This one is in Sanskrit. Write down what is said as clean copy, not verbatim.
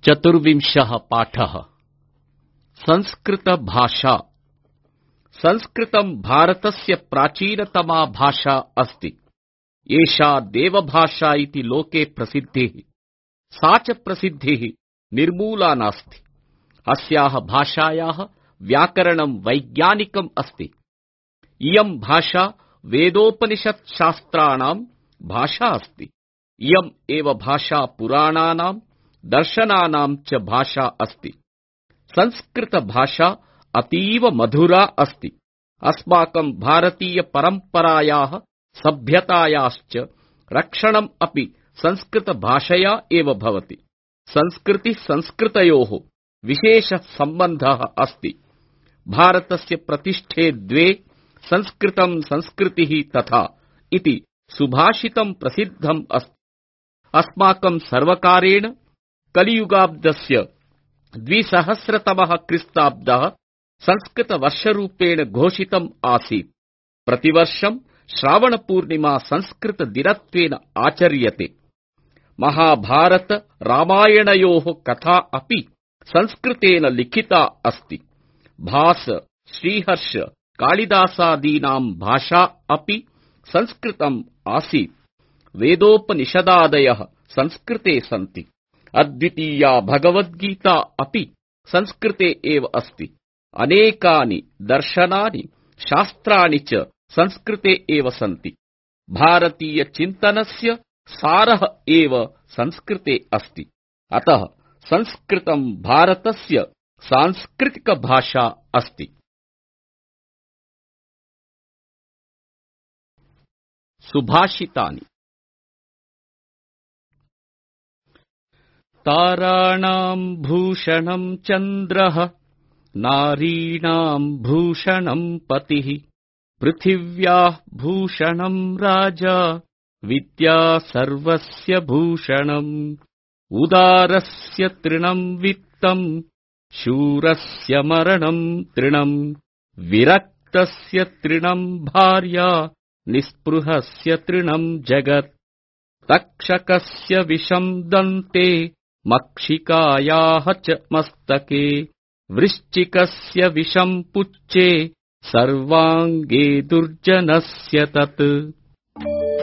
चतुर्विंशः पाठः। संस्कृतभाषा। संस्कृतं भारतस्य प्राचीनतमा भाषा अस्ति। एषा देवभाषा इति लोके प्रसिद्धिः। सा च प्रसिद्धिः निर्मूला नास्ति। अस्याः भाषायाः व्याकरणं वैज्ञानिकम् अस्ति। इयं भाषा वेदोपनिषत् शास्त्राणां भाषा अस्ति। इयम् एव भाषा पुराणानां दर्शनानां च भाषा अस्ति। संस्कृतभाषा अतीव मधुरा अस्ति। अस्माकं भारतीय परम्परायाः सभ्यतायाश्च रक्षणम् अपि संस्कृतभाषया एव भवति। संस्कृति संस्कृतयोः विशेषः सम्बन्धः अस्ति। भारतस्य प्रतिष्ठे द्वे संस्कृतं संस्कृतिः तथा इति सुभाषितं प्रसिद्धम् अस्ति। अस्माकं सर्वकारेण कलियुगाब्दस्य 2000तमः क्रिस्ताब्दः संस्कृतवर्षरूपेण घोषितम् आसीत्। प्रतिवर्षं श्रावणपूर्णिमा संस्कृतदिनत्वेन आचर्यते। महाभारत रामायणयोः कथा अपि संस्कृतेन लिखिता अस्ति। भास, श्रीहर्ष, कालिदासादीनां भाषा अपि संस्कृतम् आसीत्। वेदोपनिषदादयः संस्कृते सन्ति। अद्वितीया भगवद्गीता अपि संस्कृते एव अस्ति। अनेकानि दर्शनानि शास्त्राणि च संस्कृते एव सन्ति। भारतीय चिन्तनस्य सारः एव संस्कृते अस्ति। अतः संस्कृतं भारतस्य सांस्कृतिकभाषा अस्ति। सुभाषितानि। ताराणां भूषणं चन्द्रः, नारीणां भूषणं पतिः, पृथिव्याः भूषणं राजा, विद्या सर्वस्य भूषणम्, उदारस्य तृणं वित्तं, शूरस्य मरणं तृणम्, विरक्तस्य तृणं भार्या, निःस्पृहस्य तृणं जगत्, तक्षकस्य विषं दन्ते, मक्षिकायाः च मस्तके, वृश्चिकस्य विषं पुच्छे, सर्वाङ्गे दुर्जनस्य तत्।